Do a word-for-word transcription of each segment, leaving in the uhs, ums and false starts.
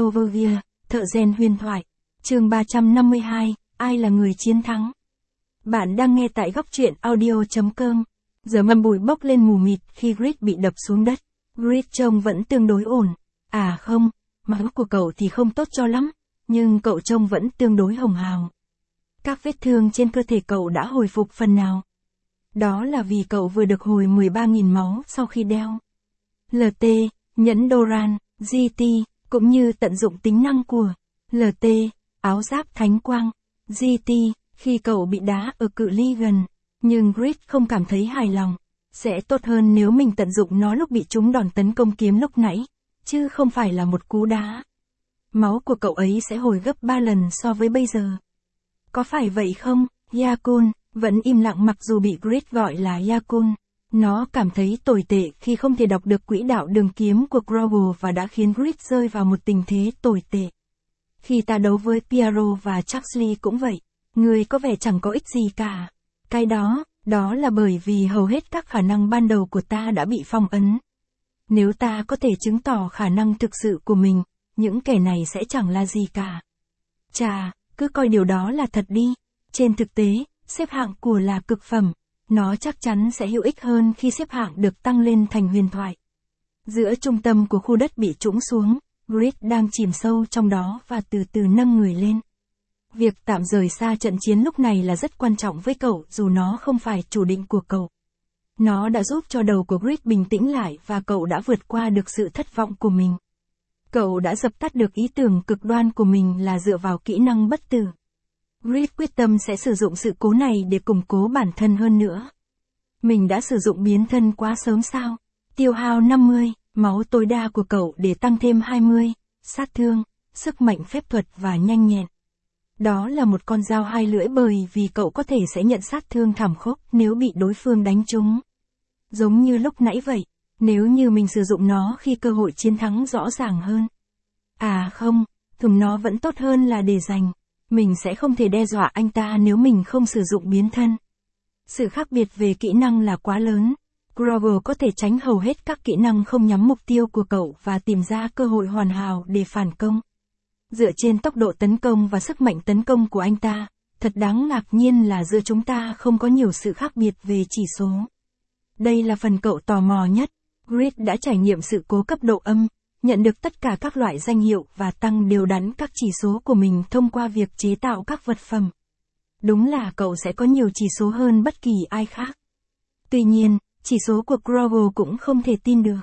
Overview, thợ rèn huyền thoại. Chương ba trăm năm mươi hai, ai là người chiến thắng? Bạn đang nghe tại góc truyện audio chấm com. Giờ mầm bụi bốc lên mù mịt khi Grid bị đập xuống đất. Grid trông vẫn tương đối ổn. À không, máu của cậu thì không tốt cho lắm, nhưng cậu trông vẫn tương đối hồng hào. Các vết thương trên cơ thể cậu đã hồi phục phần nào. Đó là vì cậu vừa được hồi mười ba nghìn máu sau khi đeo lờ tê, nhẫn Doran, giê tê, cũng như tận dụng tính năng của lờ tê, áo giáp thánh quang, giê tê, khi cậu bị đá ở cự ly gần. Nhưng Grid không cảm thấy hài lòng. Sẽ tốt hơn nếu mình tận dụng nó lúc bị trúng đòn tấn công kiếm lúc nãy, chứ không phải là một cú đá. Máu của cậu ấy sẽ hồi gấp ba lần so với bây giờ. Có phải vậy không, Yakun? Vẫn im lặng mặc dù bị Grid gọi là Yakun. Nó cảm thấy tồi tệ khi không thể đọc được quỹ đạo đường kiếm của Grogu và đã khiến Grid rơi vào một tình thế tồi tệ. Khi ta đấu với Piaro và Charlie cũng vậy, người có vẻ chẳng có ích gì cả. Cái đó, đó là bởi vì hầu hết các khả năng ban đầu của ta đã bị phong ấn. Nếu ta có thể chứng tỏ khả năng thực sự của mình, những kẻ này sẽ chẳng là gì cả. Chà, cứ coi điều đó là thật đi. Trên thực tế, xếp hạng của là cực phẩm. Nó chắc chắn sẽ hữu ích hơn khi xếp hạng được tăng lên thành huyền thoại. Giữa trung tâm của khu đất bị trũng xuống, Grid đang chìm sâu trong đó và từ từ nâng người lên. Việc tạm rời xa trận chiến lúc này là rất quan trọng với cậu dù nó không phải chủ định của cậu. Nó đã giúp cho đầu của Grid bình tĩnh lại và cậu đã vượt qua được sự thất vọng của mình. Cậu đã dập tắt được ý tưởng cực đoan của mình là dựa vào kỹ năng bất tử. Grid quyết tâm sẽ sử dụng sự cố này để củng cố bản thân hơn nữa. Mình đã sử dụng biến thân quá sớm sao? Tiêu hao năm mươi, máu tối đa của cậu để tăng thêm hai mươi, sát thương, sức mạnh phép thuật và nhanh nhẹn. Đó là một con dao hai lưỡi bởi vì cậu có thể sẽ nhận sát thương thảm khốc nếu bị đối phương đánh trúng. Giống như lúc nãy vậy, nếu như mình sử dụng nó khi cơ hội chiến thắng rõ ràng hơn. À không, thùng nó vẫn tốt hơn là để dành. Mình sẽ không thể đe dọa anh ta nếu mình không sử dụng biến thân. Sự khác biệt về kỹ năng là quá lớn. Grogu có thể tránh hầu hết các kỹ năng không nhắm mục tiêu của cậu và tìm ra cơ hội hoàn hảo để phản công. Dựa trên tốc độ tấn công và sức mạnh tấn công của anh ta, thật đáng ngạc nhiên là giữa chúng ta không có nhiều sự khác biệt về chỉ số. Đây là phần cậu tò mò nhất. Grid đã trải nghiệm sự cố cấp độ âm, nhận được tất cả các loại danh hiệu và tăng đều đặn các chỉ số của mình thông qua việc chế tạo các vật phẩm. Đúng là cậu sẽ có nhiều chỉ số hơn bất kỳ ai khác. Tuy nhiên, chỉ số của Grogu cũng không thể tin được.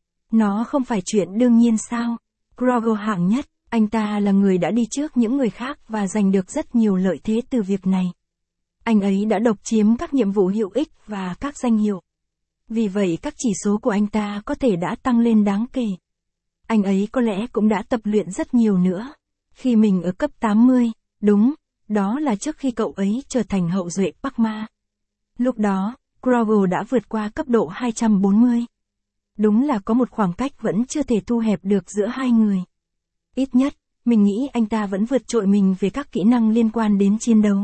Nó không phải chuyện đương nhiên sao? Grogu hạng nhất, anh ta là người đã đi trước những người khác và giành được rất nhiều lợi thế từ việc này. Anh ấy đã độc chiếm các nhiệm vụ hữu ích và các danh hiệu. Vì vậy các chỉ số của anh ta có thể đã tăng lên đáng kể. Anh ấy có lẽ cũng đã tập luyện rất nhiều nữa. Khi mình ở cấp tám mươi, đúng, đó là trước khi cậu ấy trở thành hậu duệ Padma. Lúc đó, Grogu đã vượt qua cấp độ hai trăm bốn mươi. Đúng là có một khoảng cách vẫn chưa thể thu hẹp được giữa hai người. Ít nhất, mình nghĩ anh ta vẫn vượt trội mình về các kỹ năng liên quan đến chiến đấu.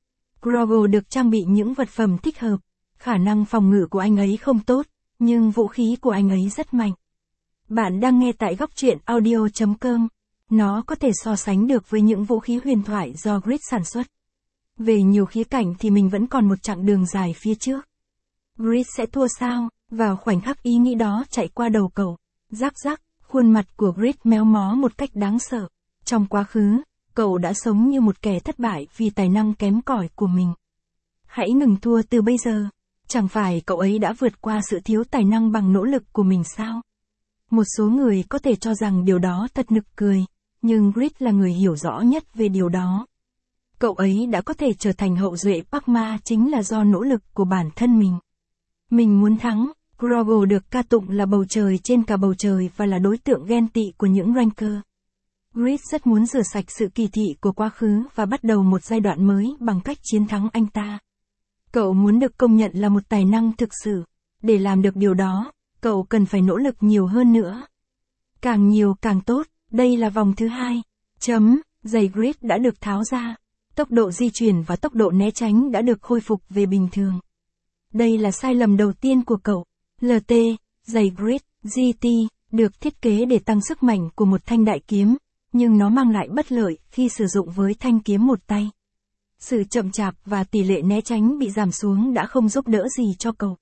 Grogu được trang bị những vật phẩm thích hợp. Khả năng phòng ngự của anh ấy không tốt, nhưng vũ khí của anh ấy rất mạnh. Bạn đang nghe tại góc truyện audio chấm com. Nó có thể so sánh được với những vũ khí huyền thoại do Grid sản xuất. Về nhiều khía cạnh thì mình vẫn còn một chặng đường dài phía trước. Grid sẽ thua sao? Vào khoảnh khắc ý nghĩ đó chạy qua đầu cậu. Rắc rắc, khuôn mặt của Grid méo mó một cách đáng sợ. Trong quá khứ, cậu đã sống như một kẻ thất bại vì tài năng kém cỏi của mình. Hãy ngừng thua từ bây giờ. Chẳng phải cậu ấy đã vượt qua sự thiếu tài năng bằng nỗ lực của mình sao? Một số người có thể cho rằng điều đó thật nực cười, nhưng Grid là người hiểu rõ nhất về điều đó. Cậu ấy đã có thể trở thành hậu duệ Padma chính là do nỗ lực của bản thân mình. Mình muốn thắng. Grogu được ca tụng là bầu trời trên cả bầu trời và là đối tượng ghen tị của những ranker. Grid rất muốn rửa sạch sự kỳ thị của quá khứ và bắt đầu một giai đoạn mới bằng cách chiến thắng anh ta. Cậu muốn được công nhận là một tài năng thực sự. Để làm được điều đó, cậu cần phải nỗ lực nhiều hơn nữa. Càng nhiều càng tốt, đây là vòng thứ hai. Chấm, giày Grid đã được tháo ra. Tốc độ di chuyển và tốc độ né tránh đã được khôi phục về bình thường. Đây là sai lầm đầu tiên của cậu. lờ tê, giày Grid, giê tê, được thiết kế để tăng sức mạnh của một thanh đại kiếm, nhưng nó mang lại bất lợi khi sử dụng với thanh kiếm một tay. Sự chậm chạp và tỷ lệ né tránh bị giảm xuống đã không giúp đỡ gì cho cậu.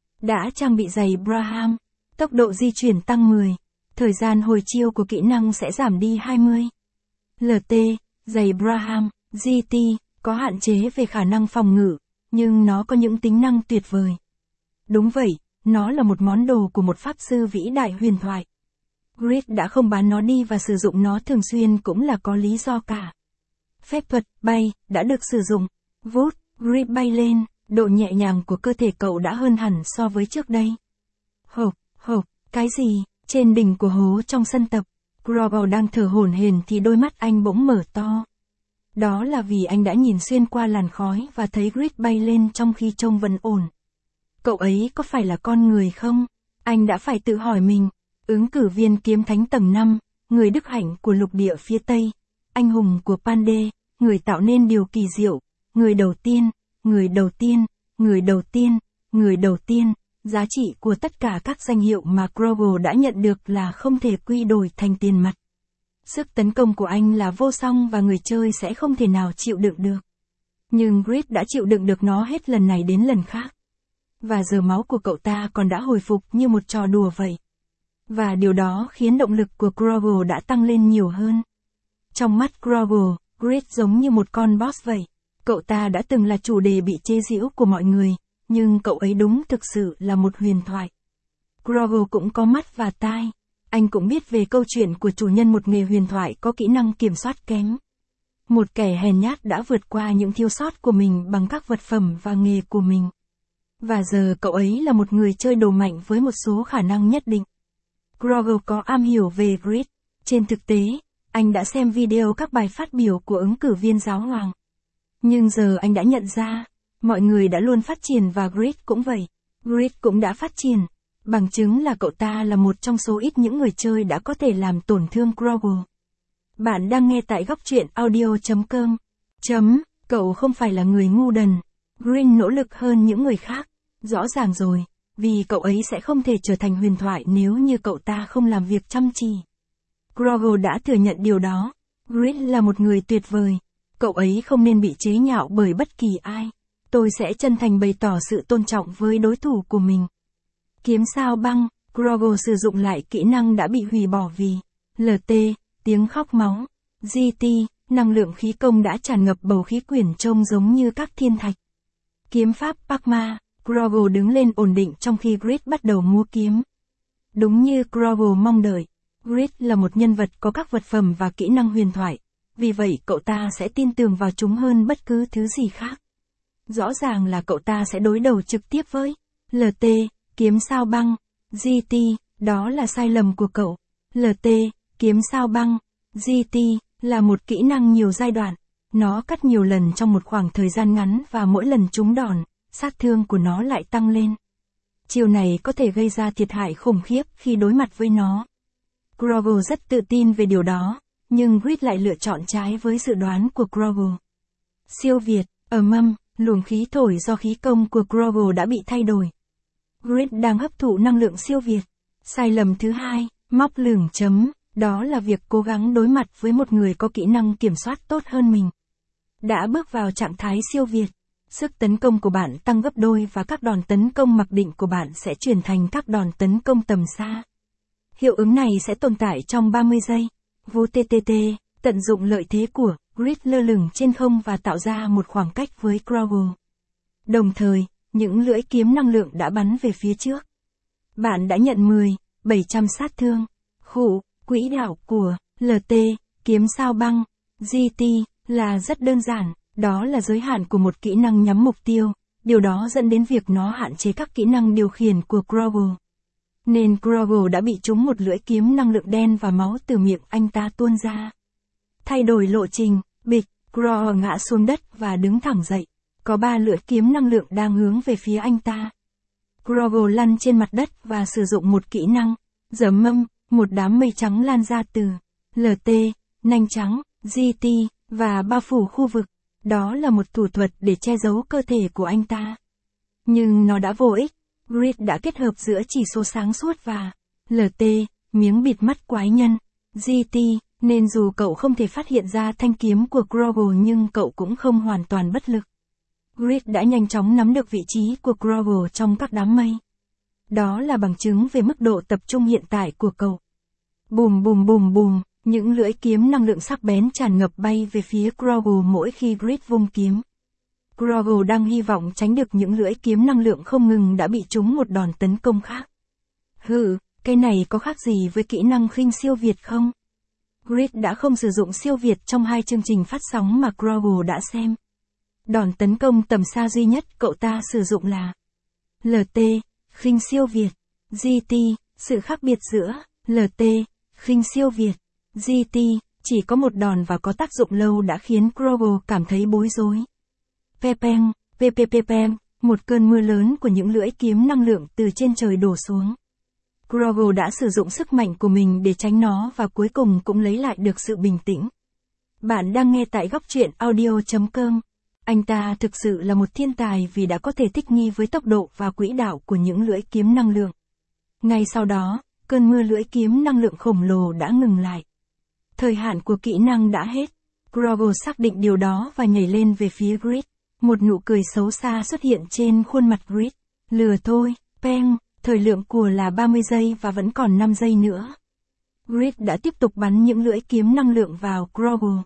Đã trang bị giày Braham, tốc độ di chuyển tăng mười, thời gian hồi chiêu của kỹ năng sẽ giảm đi hai mươi. lờ tê, giày Braham, giê tê, có hạn chế về khả năng phòng ngự, nhưng nó có những tính năng tuyệt vời. Đúng vậy, nó là một món đồ của một pháp sư vĩ đại huyền thoại. Grid đã không bán nó đi và sử dụng nó thường xuyên cũng là có lý do cả. Phép thuật bay đã được sử dụng. Vút, Grid bay lên, độ nhẹ nhàng của cơ thể cậu đã hơn hẳn so với trước đây. Hộp, hộp, cái gì? Trên đỉnh của hố trong sân tập, Grogle đang thở hổn hển thì đôi mắt anh bỗng mở to. Đó là vì anh đã nhìn xuyên qua làn khói và thấy Grid bay lên trong khi trông vẫn ổn. Cậu ấy có phải là con người không? Anh đã phải tự hỏi mình. Ứng cử viên kiếm thánh tầng năm, người đức hạnh của lục địa phía Tây, anh hùng của Pande, người tạo nên điều kỳ diệu, người đầu tiên, người đầu tiên, người đầu tiên, người đầu tiên. Giá trị của tất cả các danh hiệu mà Grogle đã nhận được là không thể quy đổi thành tiền mặt. Sức tấn công của anh là vô song và người chơi sẽ không thể nào chịu đựng được. Nhưng Grid đã chịu đựng được nó hết lần này đến lần khác. Và giờ máu của cậu ta còn đã hồi phục như một trò đùa vậy. Và điều đó khiến động lực của Grogle đã tăng lên nhiều hơn. Trong mắt Grogle, Grid giống như một con boss vậy. Cậu ta đã từng là chủ đề bị chế giễu của mọi người, nhưng cậu ấy đúng thực sự là một huyền thoại. Grogle cũng có mắt và tai. Anh cũng biết về câu chuyện của chủ nhân một nghề huyền thoại có kỹ năng kiểm soát kém. Một kẻ hèn nhát đã vượt qua những thiếu sót của mình bằng các vật phẩm và nghề của mình. Và giờ cậu ấy là một người chơi đồ mạnh với một số khả năng nhất định. Grogle có am hiểu về Grid. Trên thực tế, anh đã xem video các bài phát biểu của ứng cử viên giáo hoàng. Nhưng giờ anh đã nhận ra, mọi người đã luôn phát triển và Grid cũng vậy. Grid cũng đã phát triển. Bằng chứng là cậu ta là một trong số ít những người chơi đã có thể làm tổn thương Grogle. Bạn đang nghe tại góc truyện audio chấm com. Chấm, cậu không phải là người ngu đần. Grid nỗ lực hơn những người khác. Rõ ràng rồi, vì cậu ấy sẽ không thể trở thành huyền thoại nếu như cậu ta không làm việc chăm chỉ. Grogle đã thừa nhận điều đó. Grid là một người tuyệt vời. Cậu ấy không nên bị chế nhạo bởi bất kỳ ai. Tôi sẽ chân thành bày tỏ sự tôn trọng với đối thủ của mình. Kiếm sao băng, Grogle sử dụng lại kỹ năng đã bị hủy bỏ vì lờ tê, tiếng khóc máu, giê tê, năng lượng khí công đã tràn ngập bầu khí quyển trông giống như các thiên thạch. Kiếm pháp Pakma, Grogle đứng lên ổn định trong khi Grid bắt đầu múa kiếm. Đúng như Grogle mong đợi, Grid là một nhân vật có các vật phẩm và kỹ năng huyền thoại, vì vậy cậu ta sẽ tin tưởng vào chúng hơn bất cứ thứ gì khác. Rõ ràng là cậu ta sẽ đối đầu trực tiếp với lờ tê, kiếm sao băng, giê tê, đó là sai lầm của cậu. lờ tê, kiếm sao băng, giê tê, là một kỹ năng nhiều giai đoạn. Nó cắt nhiều lần trong một khoảng thời gian ngắn và mỗi lần trúng đòn, sát thương của nó lại tăng lên. Chiêu này có thể gây ra thiệt hại khủng khiếp khi đối mặt với nó. Grogle rất tự tin về điều đó, nhưng Grid lại lựa chọn trái với dự đoán của Grogle. Siêu việt, ầm ầm, luồng khí thổi do khí công của Grogle đã bị thay đổi. Grid đang hấp thụ năng lượng siêu việt. Sai lầm thứ hai, móc lửng chấm, đó là việc cố gắng đối mặt với một người có kỹ năng kiểm soát tốt hơn mình. Đã bước vào trạng thái siêu việt, sức tấn công của bạn tăng gấp đôi và các đòn tấn công mặc định của bạn sẽ chuyển thành các đòn tấn công tầm xa. Hiệu ứng này sẽ tồn tại trong ba mươi giây. Vú tê tê tê, tận dụng lợi thế của Grid lơ lửng trên không và tạo ra một khoảng cách với Grogle. Đồng thời, những lưỡi kiếm năng lượng đã bắn về phía trước. Bạn đã nhận mười, bảy trăm sát thương. Khủ, quỹ đạo của lờ tê, kiếm sao băng, giê tê, là rất đơn giản, đó là giới hạn của một kỹ năng nhắm mục tiêu, điều đó dẫn đến việc nó hạn chế các kỹ năng điều khiển của Grogle. Nên Grogle đã bị trúng một lưỡi kiếm năng lượng đen và máu từ miệng anh ta tuôn ra. Thay đổi lộ trình, bịch, Grogle ngã xuống đất và đứng thẳng dậy. Có ba lưỡi kiếm năng lượng đang hướng về phía anh ta. Grogle lăn trên mặt đất và sử dụng một kỹ năng, giấm mâm, một đám mây trắng lan ra từ lờ tê, nanh trắng, giê tê, và bao phủ khu vực. Đó là một thủ thuật để che giấu cơ thể của anh ta. Nhưng nó đã vô ích. Grid đã kết hợp giữa chỉ số sáng suốt và lờ tê, miếng bịt mắt quái nhân, giê tê, Nên dù cậu không thể phát hiện ra thanh kiếm của Grogle nhưng cậu cũng không hoàn toàn bất lực. Grid đã nhanh chóng nắm được vị trí của Grogle trong các đám mây. Đó là bằng chứng về mức độ tập trung hiện tại của cậu. Bùm bùm bùm bùm, những lưỡi kiếm năng lượng sắc bén tràn ngập bay về phía Grogle mỗi khi Grid vung kiếm. Grogle đang hy vọng tránh được những lưỡi kiếm năng lượng không ngừng đã bị trúng một đòn tấn công khác. Hừ, cái này có khác gì với kỹ năng khinh siêu việt không? Grid đã không sử dụng siêu việt trong hai chương trình phát sóng mà Grogle đã xem. Đòn tấn công tầm xa duy nhất cậu ta sử dụng là lờ tê, khinh siêu việt, giê tê, sự khác biệt giữa lờ tê, khinh siêu việt, giê tê, chỉ có một đòn và có tác dụng lâu đã khiến Grogle cảm thấy bối rối. Pepeng, pepepepeng, một cơn mưa lớn của những lưỡi kiếm năng lượng từ trên trời đổ xuống. Grogle đã sử dụng sức mạnh của mình để tránh nó và cuối cùng cũng lấy lại được sự bình tĩnh. Bạn đang nghe tại góc truyện audio chấm com. Anh ta thực sự là một thiên tài vì đã có thể thích nghi với tốc độ và quỹ đạo của những lưỡi kiếm năng lượng. Ngay sau đó, cơn mưa lưỡi kiếm năng lượng khổng lồ đã ngừng lại. Thời hạn của kỹ năng đã hết. Grogle xác định điều đó và nhảy lên về phía Grid. Một nụ cười xấu xa xuất hiện trên khuôn mặt Grid. Lừa thôi, peng, thời lượng của là ba mươi giây và vẫn còn năm giây nữa. Grid đã tiếp tục bắn những lưỡi kiếm năng lượng vào Grogle.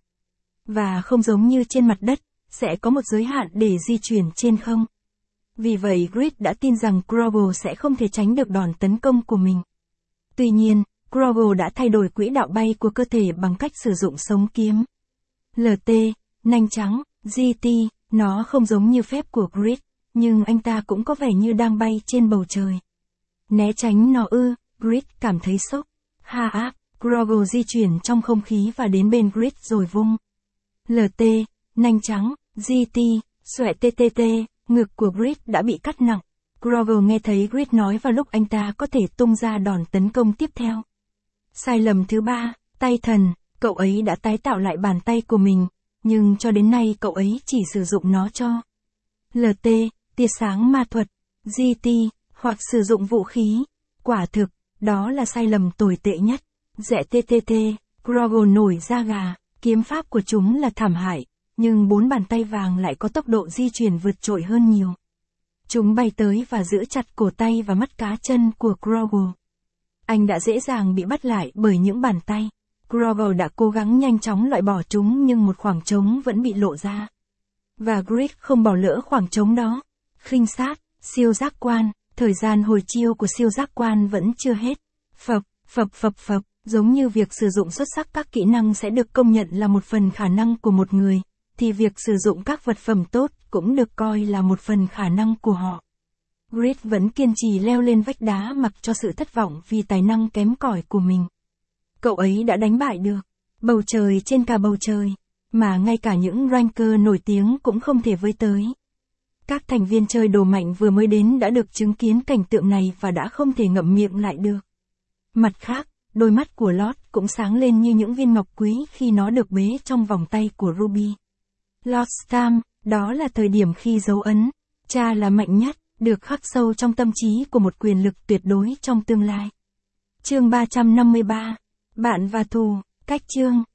Và không giống như trên mặt đất, sẽ có một giới hạn để di chuyển trên không. Vì vậy Grid đã tin rằng Grogle sẽ không thể tránh được đòn tấn công của mình. Tuy nhiên, Grogle đã thay đổi quỹ đạo bay của cơ thể bằng cách sử dụng sống kiếm. lờ tê, nanh trắng, giê tê, nó không giống như phép của Grid, nhưng anh ta cũng có vẻ như đang bay trên bầu trời. Né tránh nó ư, Grid cảm thấy sốc. Ha áp, Grogle di chuyển trong không khí và đến bên Grid rồi vung. lờ tê, nanh trắng, giê tê, xoẹ tê tê tê, ngực của Grid đã bị cắt nặng. Grogle nghe thấy Grid nói vào lúc anh ta có thể tung ra đòn tấn công tiếp theo. Sai lầm thứ ba, tay thần, cậu ấy đã tái tạo lại bàn tay của mình, nhưng cho đến nay cậu ấy chỉ sử dụng nó cho lờ tê, tia sáng ma thuật, giê tê, hoặc sử dụng vũ khí. Quả thực, đó là sai lầm tồi tệ nhất. Dẹ tê tê tê, Grogle nổi da gà, kiếm pháp của chúng là thảm hại, nhưng bốn bàn tay vàng lại có tốc độ di chuyển vượt trội hơn nhiều. Chúng bay tới và giữ chặt cổ tay và mắt cá chân của Grogle. Anh đã dễ dàng bị bắt lại bởi những bàn tay. Grogle đã cố gắng nhanh chóng loại bỏ chúng nhưng một khoảng trống vẫn bị lộ ra. Và Grid không bỏ lỡ khoảng trống đó. Khinh sát, siêu giác quan, thời gian hồi chiêu của siêu giác quan vẫn chưa hết. Phập, phập phập phập, giống như việc sử dụng xuất sắc các kỹ năng sẽ được công nhận là một phần khả năng của một người, thì việc sử dụng các vật phẩm tốt cũng được coi là một phần khả năng của họ. Grid vẫn kiên trì leo lên vách đá mặc cho sự thất vọng vì tài năng kém cỏi của mình. Cậu ấy đã đánh bại được bầu trời trên cả bầu trời, mà ngay cả những ranker nổi tiếng cũng không thể với tới. Các thành viên chơi đồ mạnh vừa mới đến đã được chứng kiến cảnh tượng này và đã không thể ngậm miệng lại được. Mặt khác, đôi mắt của Lord cũng sáng lên như những viên ngọc quý khi nó được bế trong vòng tay của Ruby. Lord Stam, đó là thời điểm khi dấu ấn, cha là mạnh nhất, được khắc sâu trong tâm trí của một quyền lực tuyệt đối trong tương lai. Chương ba trăm năm mươi ba, bạn và thù, cách chương.